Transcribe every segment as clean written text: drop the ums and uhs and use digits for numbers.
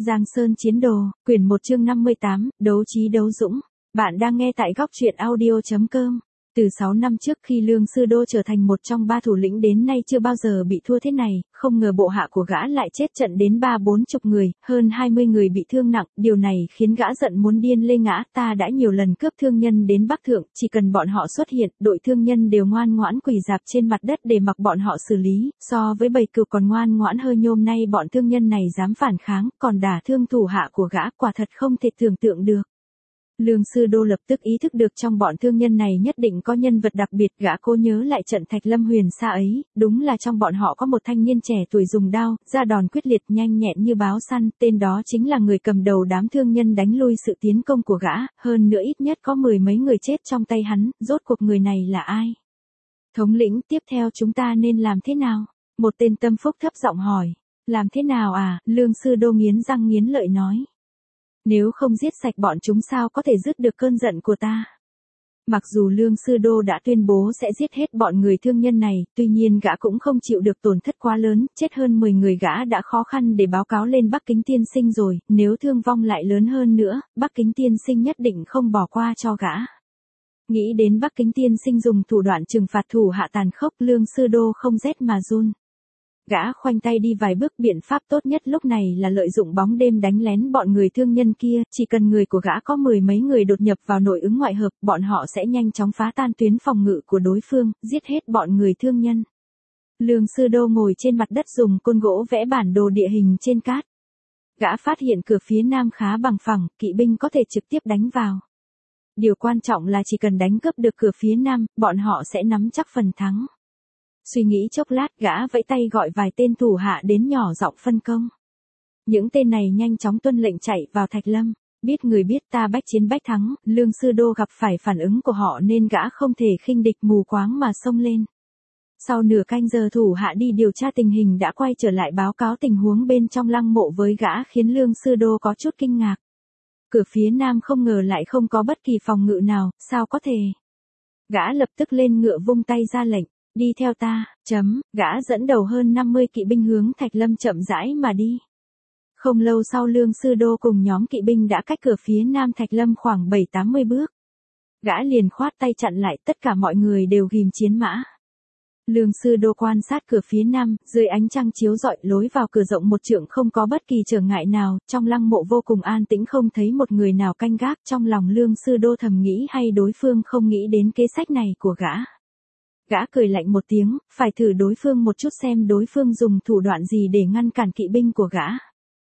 Giang Sơn Chiến Đồ, quyển 1 chương 58, đấu trí đấu dũng. Bạn đang nghe tại góc truyện audio.com. Từ 6 năm trước khi Lương Sư Đô trở thành một trong 3 thủ lĩnh đến nay chưa bao giờ bị thua thế này, không ngờ bộ hạ của gã lại chết trận đến 30-40 người, hơn 20 người bị thương nặng, điều này khiến gã giận muốn điên lê ngã. Ta đã nhiều lần cướp thương nhân đến Bắc Thượng, chỉ cần bọn họ xuất hiện, đội thương nhân đều ngoan ngoãn quỳ rạp trên mặt đất để mặc bọn họ xử lý, so với bầy cừu còn ngoan ngoãn hơn. Hôm nay bọn thương nhân này dám phản kháng, còn đả thương thủ hạ của gã, quả thật không thể tưởng tượng được. Lương Sư Đô lập tức ý thức được trong bọn thương nhân này nhất định có nhân vật đặc biệt. Gã cố nhớ lại trận Thạch Lâm Huyền Sa ấy, đúng là trong bọn họ có một thanh niên trẻ tuổi dùng đao, ra đòn quyết liệt nhanh nhẹn như báo săn, tên đó chính là người cầm đầu đám thương nhân đánh lui sự tiến công của gã, hơn nữa ít nhất có 10 mấy người chết trong tay hắn. Rốt cuộc người này là ai? Thống lĩnh, tiếp theo chúng ta nên làm thế nào? Một tên tâm phúc thấp giọng hỏi. Làm thế nào à? Lương Sư Đô nghiến răng nghiến lợi nói. Nếu không giết sạch bọn chúng sao có thể dứt được cơn giận của ta? Mặc dù Lương Sư Đô đã tuyên bố sẽ giết hết bọn người thương nhân này, tuy nhiên gã cũng không chịu được tổn thất quá lớn, chết hơn 10 người gã đã khó khăn để báo cáo lên Bắc Kính Tiên Sinh rồi, nếu thương vong lại lớn hơn nữa, Bắc Kính Tiên Sinh nhất định không bỏ qua cho gã. Nghĩ đến Bắc Kính Tiên Sinh dùng thủ đoạn trừng phạt thủ hạ tàn khốc, Lương Sư Đô không rét mà run. Gã khoanh tay đi vài bước. Biện pháp tốt nhất lúc này là lợi dụng bóng đêm đánh lén bọn người thương nhân kia, chỉ cần người của gã có 10 mấy người đột nhập vào nội ứng ngoại hợp, bọn họ sẽ nhanh chóng phá tan tuyến phòng ngự của đối phương, giết hết bọn người thương nhân. Lương Sư Đô ngồi trên mặt đất dùng côn gỗ vẽ bản đồ địa hình trên cát. Gã phát hiện cửa phía nam khá bằng phẳng, kỵ binh có thể trực tiếp đánh vào. Điều quan trọng là chỉ cần đánh cướp được cửa phía nam, bọn họ sẽ nắm chắc phần thắng. Suy nghĩ chốc lát, gã vẫy tay gọi vài tên thủ hạ đến nhỏ giọng phân công. Những tên này nhanh chóng tuân lệnh chạy vào Thạch Lâm. Biết người biết ta, bách chiến bách thắng. Lương Sư Đô gặp phải phản ứng của họ nên gã không thể khinh địch mù quáng mà xông lên. Sau nửa canh giờ thủ hạ đi điều tra tình hình đã quay trở lại báo cáo tình huống bên trong lăng mộ với gã, khiến Lương Sư Đô có chút kinh ngạc. Cửa phía nam không ngờ lại không có bất kỳ phòng ngự nào, sao có thể? Gã lập tức lên ngựa vung tay ra lệnh. Đi theo ta, gã dẫn đầu hơn 50 kỵ binh hướng Thạch Lâm chậm rãi mà đi. Không lâu sau Lương Sư Đô cùng nhóm kỵ binh đã cách cửa phía nam Thạch Lâm khoảng 7-80 bước. Gã liền khoát tay chặn lại, tất cả mọi người đều ghim chiến mã. Lương Sư Đô quan sát cửa phía nam, dưới ánh trăng chiếu rọi, lối vào cửa rộng 1 trượng không có bất kỳ trở ngại nào, trong lăng mộ vô cùng an tĩnh, không thấy một người nào canh gác. Trong lòng Lương Sư Đô thầm nghĩ hay đối phương không nghĩ đến kế sách này của gã. Gã cười lạnh một tiếng, phải thử đối phương một chút xem đối phương dùng thủ đoạn gì để ngăn cản kỵ binh của gã.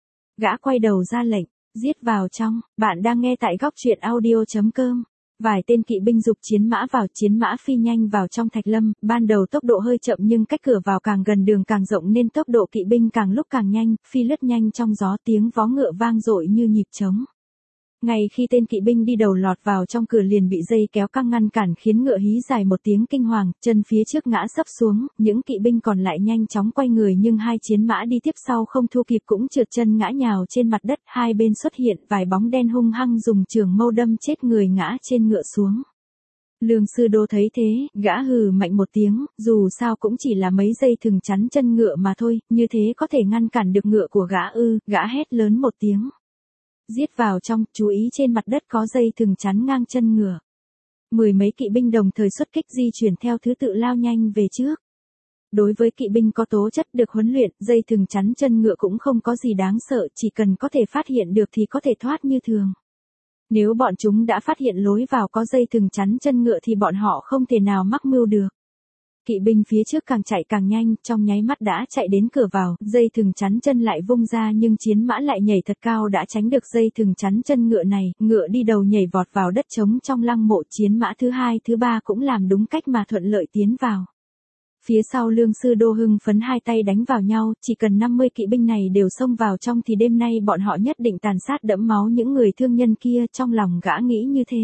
Gã quay đầu ra lệnh, giết vào trong. Bạn đang nghe tại góc truyện audio.com. Vài tên kỵ binh giục chiến mã vào, chiến mã phi nhanh vào trong Thạch Lâm, ban đầu tốc độ hơi chậm nhưng cách cửa vào càng gần đường càng rộng nên tốc độ kỵ binh càng lúc càng nhanh, phi lướt nhanh trong gió, tiếng vó ngựa vang dội như nhịp trống. Ngay khi tên kỵ binh đi đầu lọt vào trong cửa liền bị dây kéo căng ngăn cản, khiến ngựa hí dài một tiếng kinh hoàng, chân phía trước ngã sấp xuống, những kỵ binh còn lại nhanh chóng quay người nhưng hai chiến mã đi tiếp sau không thu kịp cũng trượt chân ngã nhào trên mặt đất. Hai bên xuất hiện vài bóng đen hung hăng dùng trường mâu đâm chết người ngã trên ngựa xuống. Lương Sư Đô thấy thế, gã hừ mạnh một tiếng, dù sao cũng chỉ là mấy dây thừng chắn chân ngựa mà thôi, như thế có thể ngăn cản được ngựa của gã ư? Gã hét lớn một tiếng. Giết vào trong, chú ý trên mặt đất có dây thừng chắn ngang chân ngựa. 10 mấy kỵ binh đồng thời xuất kích, di chuyển theo thứ tự lao nhanh về trước. Đối với kỵ binh có tố chất được huấn luyện, dây thừng chắn chân ngựa cũng không có gì đáng sợ, chỉ cần có thể phát hiện được thì có thể thoát như thường. Nếu bọn chúng đã phát hiện lối vào có dây thừng chắn chân ngựa thì bọn họ không thể nào mắc mưu được. Kỵ binh phía trước càng chạy càng nhanh, trong nháy mắt đã chạy đến cửa vào, dây thừng chắn chân lại vung ra nhưng chiến mã lại nhảy thật cao đã tránh được dây thừng chắn chân ngựa này, ngựa đi đầu nhảy vọt vào đất trống trong lăng mộ, chiến mã thứ hai thứ ba cũng làm đúng cách mà thuận lợi tiến vào. Phía sau Lương Sư Đô hưng phấn hai tay đánh vào nhau, chỉ cần 50 kỵ binh này đều xông vào trong thì đêm nay bọn họ nhất định tàn sát đẫm máu những người thương nhân kia, trong lòng gã nghĩ như thế.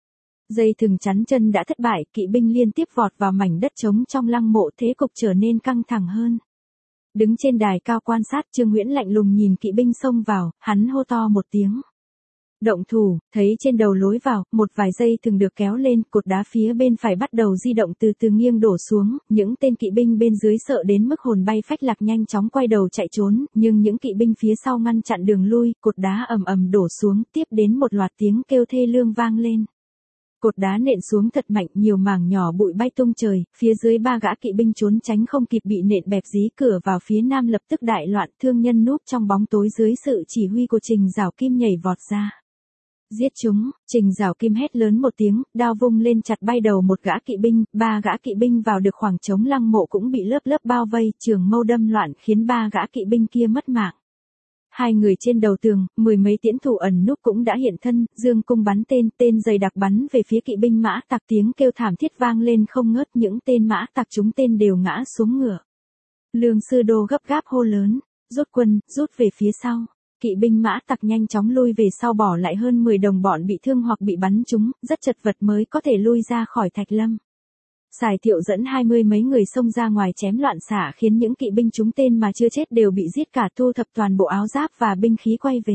Dây thừng chắn chân đã thất bại, kỵ binh liên tiếp vọt vào mảnh đất trống trong lăng mộ, thế cục trở nên căng thẳng hơn. Đứng trên đài cao quan sát, Trương Huyễn lạnh lùng nhìn kỵ binh xông vào, hắn hô to một tiếng. Động thủ, thấy trên đầu lối vào, một vài dây thường được kéo lên, cột đá phía bên phải bắt đầu di động từ từ nghiêng đổ xuống, những tên kỵ binh bên dưới sợ đến mức hồn bay phách lạc nhanh chóng quay đầu chạy trốn, nhưng những kỵ binh phía sau ngăn chặn đường lui, cột đá ầm ầm đổ xuống, tiếp đến một loạt tiếng kêu thê lương vang lên. Cột đá nện xuống thật mạnh, nhiều mảng nhỏ bụi bay tung trời, phía dưới ba gã kỵ binh trốn tránh không kịp bị nện bẹp dí, cửa vào phía nam lập tức đại loạn, thương nhân núp trong bóng tối dưới sự chỉ huy của Trình Giảo Kim nhảy vọt ra. Giết chúng, Trình Giảo Kim hét lớn một tiếng, đao vung lên chặt bay đầu một gã kỵ binh, ba gã kỵ binh vào được khoảng trống lăng mộ cũng bị lớp lớp bao vây, trường mâu đâm loạn khiến ba gã kỵ binh kia mất mạng. Hai người trên đầu tường, mười mấy tiễn thủ ẩn núp cũng đã hiện thân, dương cung bắn tên dày đặc bắn về phía kỵ binh mã tặc, tiếng kêu thảm thiết vang lên không ngớt, những tên mã tặc chúng tên đều ngã xuống ngựa. Lương Sư Đô gấp gáp hô lớn, rút quân, rút về phía sau. Kỵ binh mã tặc nhanh chóng lui về sau, bỏ lại hơn 10 đồng bọn bị thương hoặc bị bắn trúng, rất chật vật mới có thể lui ra khỏi Thạch Lâm. Sài Thiệu dẫn 20 mấy người xông ra ngoài chém loạn xạ, khiến những kỵ binh trúng tên mà chưa chết đều bị giết cả, thu thập toàn bộ áo giáp và binh khí quay về.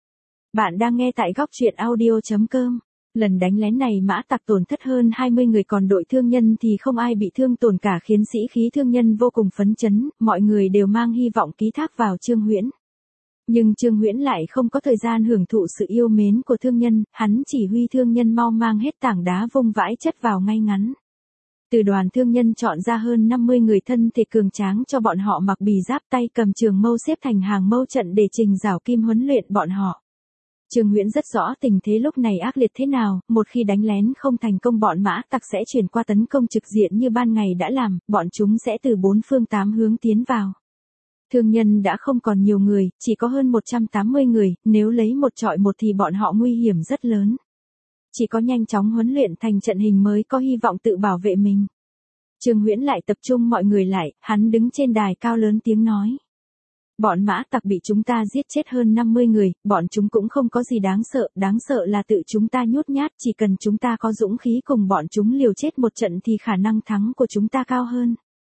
Bạn đang nghe tại góc truyện audio.com. Lần đánh lén này mã tặc tổn thất hơn 20 người, còn đội thương nhân thì không ai bị thương tổn cả, khiến sĩ khí thương nhân vô cùng phấn chấn, mọi người đều mang hy vọng ký thác vào Trương Huyễn. Nhưng Trương Huyễn lại không có thời gian hưởng thụ sự yêu mến của thương nhân, hắn chỉ huy thương nhân mau mang hết tảng đá vung vãi chất vào ngay ngắn. Từ đoàn thương nhân chọn ra hơn 50 người thân thể cường tráng cho bọn họ mặc bì giáp, tay cầm trường mâu xếp thành hàng mâu trận để Trình Giảo Kim huấn luyện bọn họ. Trương Huyễn rất rõ tình thế lúc này ác liệt thế nào, một khi đánh lén không thành công bọn mã tặc sẽ chuyển qua tấn công trực diện như ban ngày đã làm, bọn chúng sẽ từ 4 phương 8 hướng tiến vào. Thương nhân đã không còn nhiều người, chỉ có hơn 180 người, nếu lấy một trọi một thì bọn họ nguy hiểm rất lớn. Chỉ có nhanh chóng huấn luyện thành trận hình mới có hy vọng tự bảo vệ mình. Trương Huyễn lại tập trung mọi người lại, hắn đứng trên đài cao lớn tiếng nói. Bọn mã tặc bị chúng ta giết chết hơn 50 người, bọn chúng cũng không có gì đáng sợ là tự chúng ta nhút nhát, chỉ cần chúng ta có dũng khí cùng bọn chúng liều chết một trận thì khả năng thắng của chúng ta cao hơn.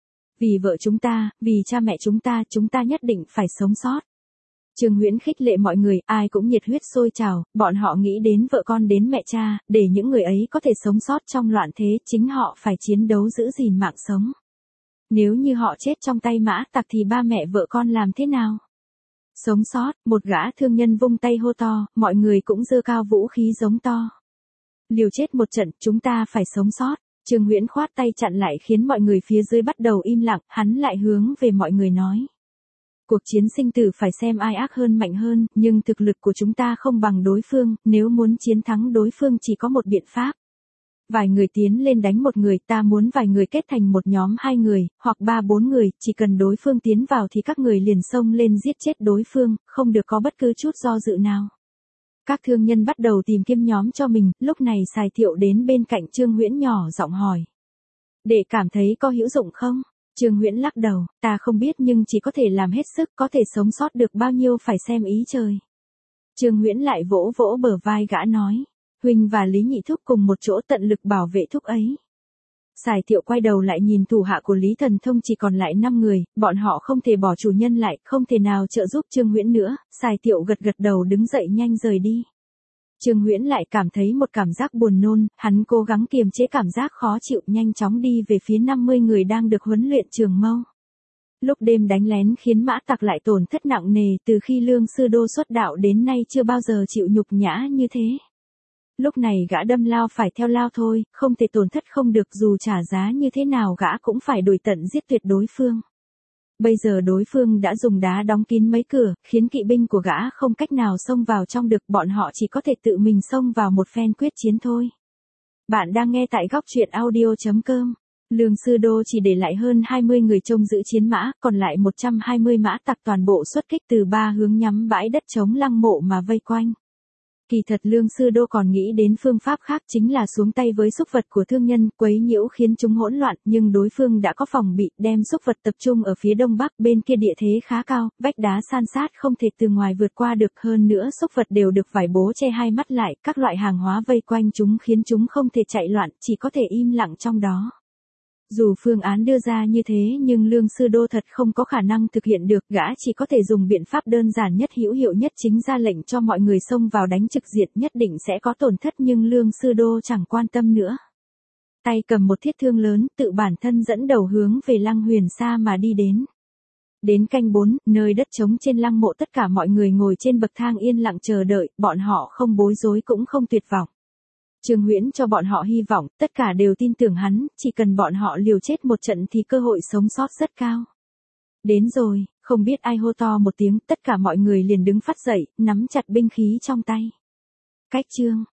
Vì vợ chúng ta, vì cha mẹ chúng ta nhất định phải sống sót. Trương Huyễn khích lệ mọi người, ai cũng nhiệt huyết sôi trào, bọn họ nghĩ đến vợ con đến mẹ cha, để những người ấy có thể sống sót trong loạn thế, chính họ phải chiến đấu giữ gìn mạng sống. Nếu như họ chết trong tay mã tặc thì ba mẹ vợ con làm thế nào? Sống sót, một gã thương nhân vung tay hô to, mọi người cũng giơ cao vũ khí giống to. Liều chết một trận, chúng ta phải sống sót. Trương Huyễn khoát tay chặn lại khiến mọi người phía dưới bắt đầu im lặng, hắn lại hướng về mọi người nói. Cuộc chiến sinh tử phải xem ai ác hơn mạnh hơn, nhưng thực lực của chúng ta không bằng đối phương, nếu muốn chiến thắng đối phương chỉ có một biện pháp. Vài người tiến lên đánh một người, ta muốn vài người kết thành một nhóm 2 người, hoặc 3-4 người, chỉ cần đối phương tiến vào thì các người liền xông lên giết chết đối phương, không được có bất cứ chút do dự nào. Các thương nhân bắt đầu tìm kiếm nhóm cho mình, lúc này Sài Thiệu đến bên cạnh Trương Huyễn nhỏ giọng hỏi. Để cảm thấy có hữu dụng không? Trương Huyễn lắc đầu, ta không biết nhưng chỉ có thể làm hết sức, có thể sống sót được bao nhiêu phải xem ý trời. Trương Huyễn lại vỗ vỗ bờ vai gã nói, huynh và Lý Nhị Thúc cùng một chỗ tận lực bảo vệ thúc ấy. Sài Thiệu quay đầu lại nhìn thủ hạ của Lý Thần Thông chỉ còn lại 5 người, bọn họ không thể bỏ chủ nhân lại, không thể nào trợ giúp Trương Huyễn nữa, Sài Thiệu gật đầu đứng dậy nhanh rời đi. Trương Huyễn lại cảm thấy một cảm giác buồn nôn, hắn cố gắng kiềm chế cảm giác khó chịu, nhanh chóng đi về phía 50 người đang được huấn luyện trường mâu. Lúc đêm đánh lén khiến mã tặc lại tổn thất nặng nề, từ khi Lương Sư Đô xuất đạo đến nay chưa bao giờ chịu nhục nhã như thế. Lúc này gã đâm lao phải theo lao thôi, không thể tổn thất không được, dù trả giá như thế nào gã cũng phải đuổi tận giết tuyệt đối phương. Bây giờ đối phương đã dùng đá đóng kín mấy cửa, khiến kỵ binh của gã không cách nào xông vào trong được, bọn họ chỉ có thể tự mình xông vào một phen quyết chiến thôi. Bạn đang nghe tại góc truyện audio.com. Lương Sư Đô chỉ để lại hơn 20 người trông giữ chiến mã, còn lại 120 mã tặc toàn bộ xuất kích từ 3 hướng nhắm bãi đất chống lăng mộ mà vây quanh. Kỳ thật Lương Sư Đô còn nghĩ đến phương pháp khác, chính là xuống tay với súc vật của thương nhân, quấy nhiễu khiến chúng hỗn loạn, nhưng đối phương đã có phòng bị, đem súc vật tập trung ở phía đông bắc, bên kia địa thế khá cao, vách đá san sát không thể từ ngoài vượt qua được, hơn nữa súc vật đều được vải bố che hai mắt lại, các loại hàng hóa vây quanh chúng khiến chúng không thể chạy loạn, chỉ có thể im lặng trong đó. Dù phương án đưa ra như thế nhưng Lương Sư Đô thật không có khả năng thực hiện được, gã chỉ có thể dùng biện pháp đơn giản nhất hữu hiệu nhất chính ra lệnh cho mọi người xông vào đánh trực diện, nhất định sẽ có tổn thất nhưng Lương Sư Đô chẳng quan tâm nữa. Tay cầm một thiết thương lớn, tự bản thân dẫn đầu hướng về Lăng Huyền Sa mà đi đến. Đến canh 4, nơi đất trống trên lăng mộ tất cả mọi người ngồi trên bậc thang yên lặng chờ đợi, bọn họ không bối rối cũng không tuyệt vọng. Trương Huyễn cho bọn họ hy vọng, tất cả đều tin tưởng hắn, chỉ cần bọn họ liều chết một trận thì cơ hội sống sót rất cao. Đến rồi, không biết ai hô to một tiếng, tất cả mọi người liền đứng phắt dậy, nắm chặt binh khí trong tay. Cách chương